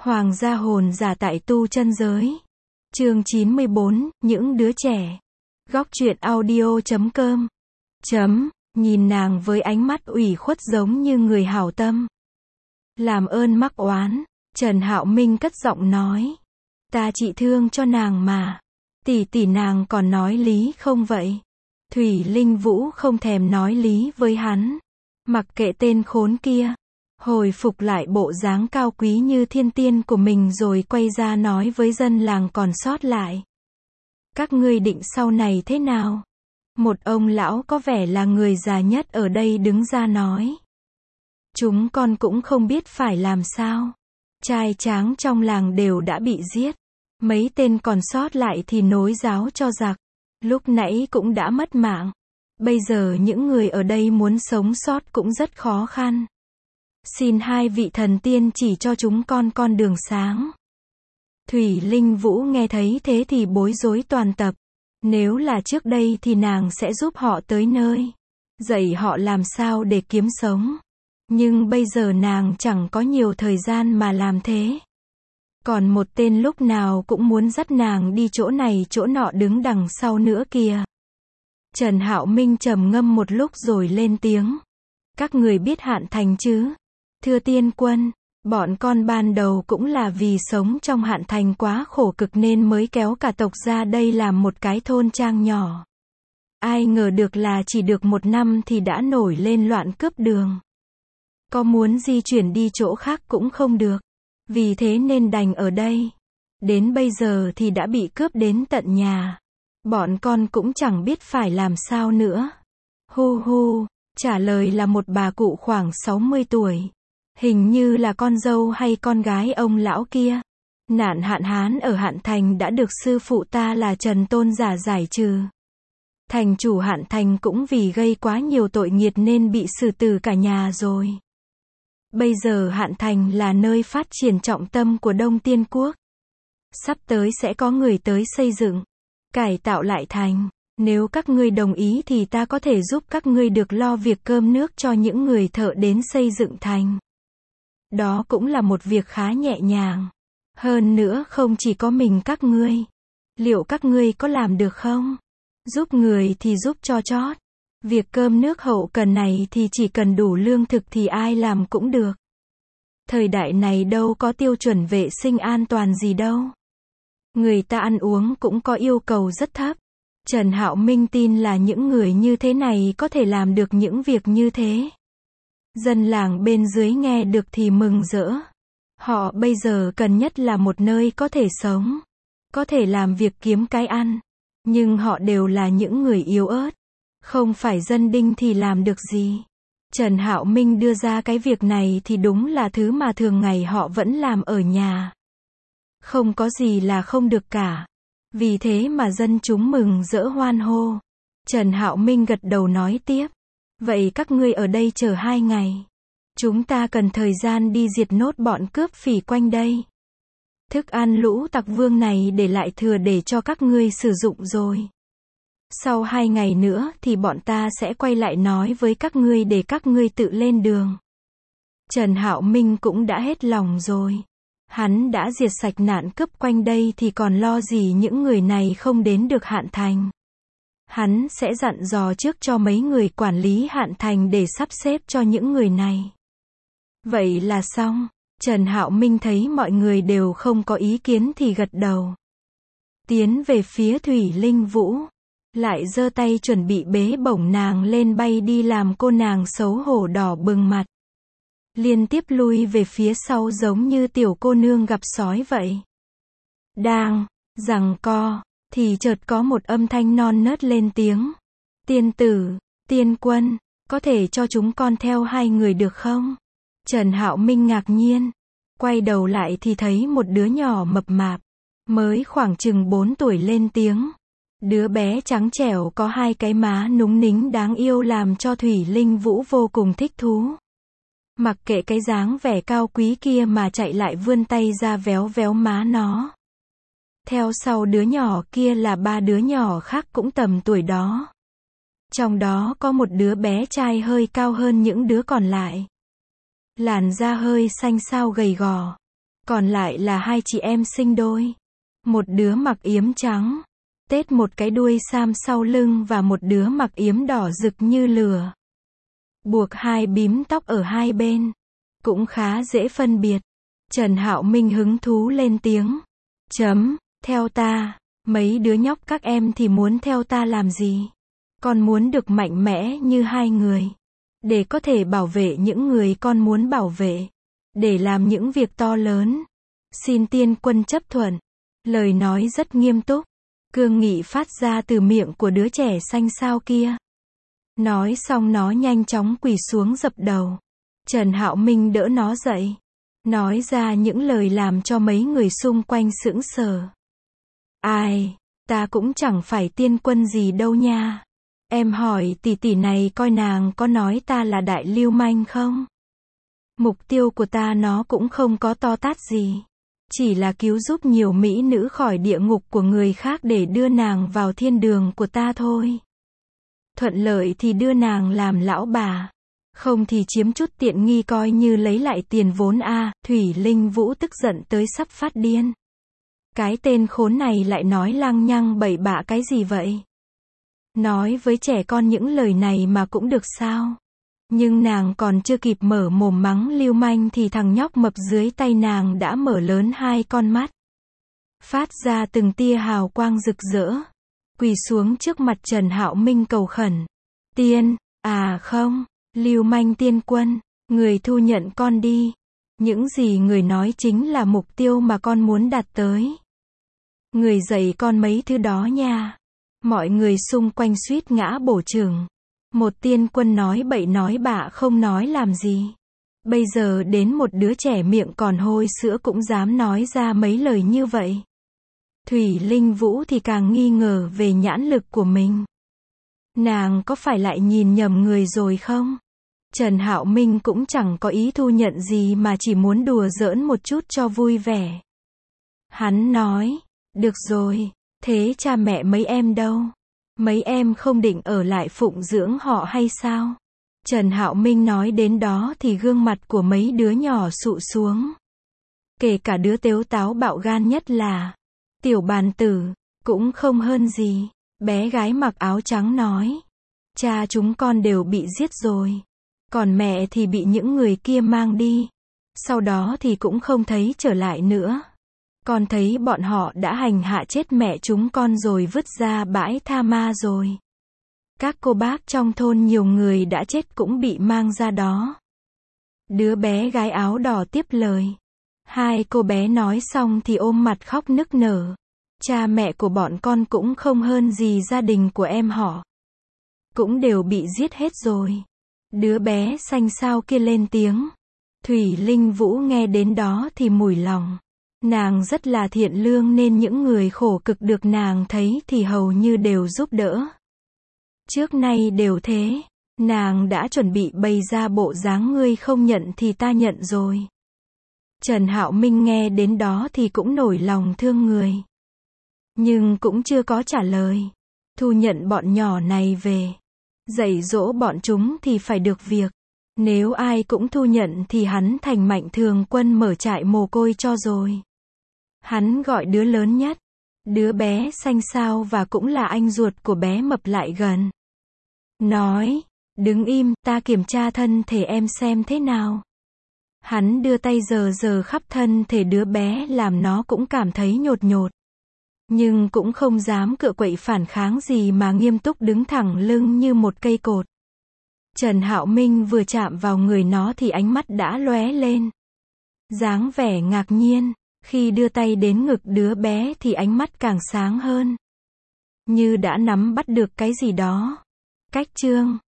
Hoàng gia hồn giả tại tu chân giới. Chương 94, những đứa trẻ. Góc truyện audio.com. Nhìn nàng với ánh mắt ủy khuất giống như người hảo tâm. Làm ơn mắc oán, Trần Hạo Minh cất giọng nói. Ta trị thương cho nàng mà. Tỷ nàng còn nói lý không vậy? Thủy Linh Vũ không thèm nói lý với hắn. Mặc kệ tên khốn kia. Hồi phục lại bộ dáng cao quý như thiên tiên của mình rồi quay ra nói với dân làng còn sót lại. Các ngươi định sau này thế nào? Một ông lão có vẻ là người già nhất ở đây đứng ra nói. Chúng con cũng không biết phải làm sao. Trai tráng trong làng đều đã bị giết. Mấy tên còn sót lại thì nối giáo cho giặc. Lúc nãy cũng đã mất mạng. Bây giờ những người ở đây muốn sống sót cũng rất khó khăn. Xin hai vị thần tiên chỉ cho chúng con đường sáng. Thủy Linh Vũ nghe thấy thế thì bối rối toàn tập. Nếu là trước đây thì nàng sẽ giúp họ tới nơi. Dạy họ làm sao để kiếm sống. Nhưng bây giờ nàng chẳng có nhiều thời gian mà làm thế. Còn một tên lúc nào cũng muốn dắt nàng đi chỗ này chỗ nọ đứng đằng sau nữa kìa. Trần Hạo Minh trầm ngâm một lúc rồi lên tiếng. Các người biết Hạn Thành chứ? Thưa tiên quân, bọn con ban đầu cũng là vì sống trong Hạn Thành quá khổ cực nên mới kéo cả tộc ra đây làm một cái thôn trang nhỏ. Ai ngờ được là chỉ được 1 năm thì đã nổi lên loạn cướp đường. Có muốn di chuyển đi chỗ khác cũng không được. Vì thế nên đành ở đây. Đến bây giờ thì đã bị cướp đến tận nhà. Bọn con cũng chẳng biết phải làm sao nữa. Hu, trả lời là một bà cụ khoảng 60 tuổi. Hình như là con dâu hay con gái ông lão kia. Nạn hạn hán ở Hạn Thành đã được sư phụ ta là Trần Tôn Giả giải trừ. Thành chủ Hạn Thành cũng vì gây quá nhiều tội nghiệt nên bị xử tử cả nhà rồi. Bây giờ Hạn Thành là nơi phát triển trọng tâm của Đông Tiên Quốc. Sắp tới sẽ có người tới xây dựng, cải tạo lại thành. Nếu các ngươi đồng ý thì ta có thể giúp các ngươi được lo việc cơm nước cho những người thợ đến xây dựng thành. Đó cũng là một việc khá nhẹ nhàng. Hơn nữa không chỉ có mình các ngươi. Liệu các ngươi có làm được không? Giúp người thì giúp cho chót. Việc cơm nước hậu cần này thì chỉ cần đủ lương thực thì ai làm cũng được. Thời đại này đâu có tiêu chuẩn vệ sinh an toàn gì đâu. Người ta ăn uống cũng có yêu cầu rất thấp. Trần Hạo Minh tin là những người như thế này có thể làm được những việc như thế. Dân làng bên dưới nghe được thì mừng rỡ. Họ bây giờ cần nhất là một nơi có thể sống. Có thể làm việc kiếm cái ăn. Nhưng họ đều là những người yếu ớt. Không phải dân đinh thì làm được gì. Trần Hạo Minh đưa ra cái việc này thì đúng là thứ mà thường ngày họ vẫn làm ở nhà. Không có gì là không được cả. Vì thế mà dân chúng mừng rỡ hoan hô. Trần Hạo Minh gật đầu nói tiếp. Vậy các ngươi ở đây chờ 2 ngày. Chúng ta cần thời gian đi diệt nốt bọn cướp phỉ quanh đây. Thức ăn lũ tặc vương này để lại thừa để cho các ngươi sử dụng rồi. Sau 2 ngày nữa thì bọn ta sẽ quay lại nói với các ngươi để các ngươi tự lên đường. Trần Hạo Minh cũng đã hết lòng rồi. Hắn đã diệt sạch nạn cướp quanh đây thì còn lo gì những người này không đến được Hạn Thành. Hắn sẽ dặn dò trước cho mấy người quản lý Hạn Thành để sắp xếp cho những người này. Vậy là xong. Trần Hạo Minh thấy mọi người đều không có ý kiến thì gật đầu. Tiến về phía Thủy Linh Vũ. Lại giơ tay chuẩn bị bế bổng nàng lên bay đi làm cô nàng xấu hổ đỏ bừng mặt. Liên tiếp lui về phía sau giống như tiểu cô nương gặp sói vậy. Đang giằng co thì chợt có một âm thanh non nớt lên tiếng. Tiên tử, tiên quân, có thể cho chúng con theo 2 người được không? Trần Hạo Minh ngạc nhiên. Quay đầu lại thì thấy một đứa nhỏ mập mạp. Mới khoảng chừng 4 tuổi lên tiếng. Đứa bé trắng trẻo có 2 cái má núng nính đáng yêu làm cho Thủy Linh Vũ vô cùng thích thú. Mặc kệ cái dáng vẻ cao quý kia mà chạy lại vươn tay ra véo véo má nó. Theo sau đứa nhỏ kia là 3 đứa nhỏ khác cũng tầm tuổi đó. Trong đó có một đứa bé trai hơi cao hơn những đứa còn lại. Làn da hơi xanh xao gầy gò. Còn lại là hai chị em sinh đôi. Một đứa mặc yếm trắng, tết một cái đuôi sam sau lưng và một đứa mặc yếm đỏ rực như lửa. Buộc hai bím tóc ở hai bên. Cũng khá dễ phân biệt. Trần Hạo Minh hứng thú lên tiếng. Theo ta. Mấy đứa nhóc các em thì muốn theo ta làm gì? Con muốn được mạnh mẽ như hai người. Để có thể bảo vệ những người con muốn bảo vệ. Để làm những việc to lớn. Xin tiên quân chấp thuận. Lời nói rất nghiêm túc. Cương nghị phát ra từ miệng của đứa trẻ xanh xao kia. Nói xong nó nhanh chóng quỳ xuống dập đầu. Trần Hạo Minh đỡ nó dậy. Nói ra những lời làm cho mấy người xung quanh sững sờ. Ai, ta cũng chẳng phải tiên quân gì đâu nha. Em hỏi tỷ tỷ này coi nàng có nói ta là đại lưu manh không? Mục tiêu của ta nó cũng không có to tát gì. Chỉ là cứu giúp nhiều mỹ nữ khỏi địa ngục của người khác để đưa nàng vào thiên đường của ta thôi. Thuận lợi thì đưa nàng làm lão bà. Không thì chiếm chút tiện nghi coi như lấy lại tiền vốn a. Thủy Linh Vũ tức giận tới sắp phát điên. Cái tên khốn này lại nói lăng nhăng bậy bạ cái gì vậy? Nói với trẻ con những lời này mà cũng được sao? Nhưng nàng còn chưa kịp mở mồm mắng lưu manh thì thằng nhóc mập dưới tay nàng đã mở lớn hai con mắt. Phát ra từng tia hào quang rực rỡ. Quỳ xuống trước mặt Trần Hạo Minh cầu khẩn. Tiên, à không, lưu manh tiên quân, người thu nhận con đi. Những gì người nói chính là mục tiêu mà con muốn đạt tới. Người dạy con mấy thứ đó nha. Mọi người xung quanh suýt ngã bổ chưởng. Một tiên quân nói bậy nói bạ không nói làm gì. Bây giờ đến một đứa trẻ miệng còn hôi sữa cũng dám nói ra mấy lời như vậy. Thủy Linh Vũ thì càng nghi ngờ về nhãn lực của mình. Nàng có phải lại nhìn nhầm người rồi không? Trần Hạo Minh cũng chẳng có ý thu nhận gì mà chỉ muốn đùa giỡn một chút cho vui vẻ. Hắn nói, được rồi, thế cha mẹ mấy em đâu? Mấy em không định ở lại phụng dưỡng họ hay sao? Trần Hạo Minh nói đến đó thì gương mặt của mấy đứa nhỏ sụ xuống. Kể cả đứa tếu táo bạo gan nhất là Tiểu Bàn Tử, cũng không hơn gì. Bé gái mặc áo trắng nói, cha chúng con đều bị giết rồi. Còn mẹ thì bị những người kia mang đi. Sau đó thì cũng không thấy trở lại nữa. Con thấy bọn họ đã hành hạ chết mẹ chúng con rồi vứt ra bãi tha ma rồi. Các cô bác trong thôn nhiều người đã chết cũng bị mang ra đó. Đứa bé gái áo đỏ tiếp lời. Hai cô bé nói xong thì ôm mặt khóc nức nở. Cha mẹ của bọn con cũng không hơn gì gia đình của em họ. Cũng đều bị giết hết rồi. Đứa bé xanh xao kia lên tiếng. Thủy Linh Vũ nghe đến đó thì mủi lòng. Nàng rất là thiện lương nên những người khổ cực được nàng thấy thì hầu như đều giúp đỡ. Trước nay đều thế. Nàng đã chuẩn bị bày ra bộ dáng ngươi không nhận thì ta nhận rồi. Trần Hạo Minh nghe đến đó thì cũng nổi lòng thương người. Nhưng cũng chưa có trả lời. Thu nhận bọn nhỏ này về. Dạy dỗ bọn chúng thì phải được việc. Nếu ai cũng thu nhận thì hắn thành Mạnh Thường Quân mở trại mồ côi cho rồi. Hắn gọi đứa lớn nhất, đứa bé xanh xao và cũng là anh ruột của bé mập lại gần. Nói, đứng im, ta kiểm tra thân thể em xem thế nào. Hắn đưa tay sờ khắp thân thể đứa bé làm nó cũng cảm thấy nhột nhột. Nhưng cũng không dám cựa quậy phản kháng gì mà nghiêm túc đứng thẳng lưng như một cây cột. Trần Hạo Minh vừa chạm vào người nó thì ánh mắt đã lóe lên. Dáng vẻ ngạc nhiên. Khi đưa tay đến ngực đứa bé thì ánh mắt càng sáng hơn. Như đã nắm bắt được cái gì đó. Cách chương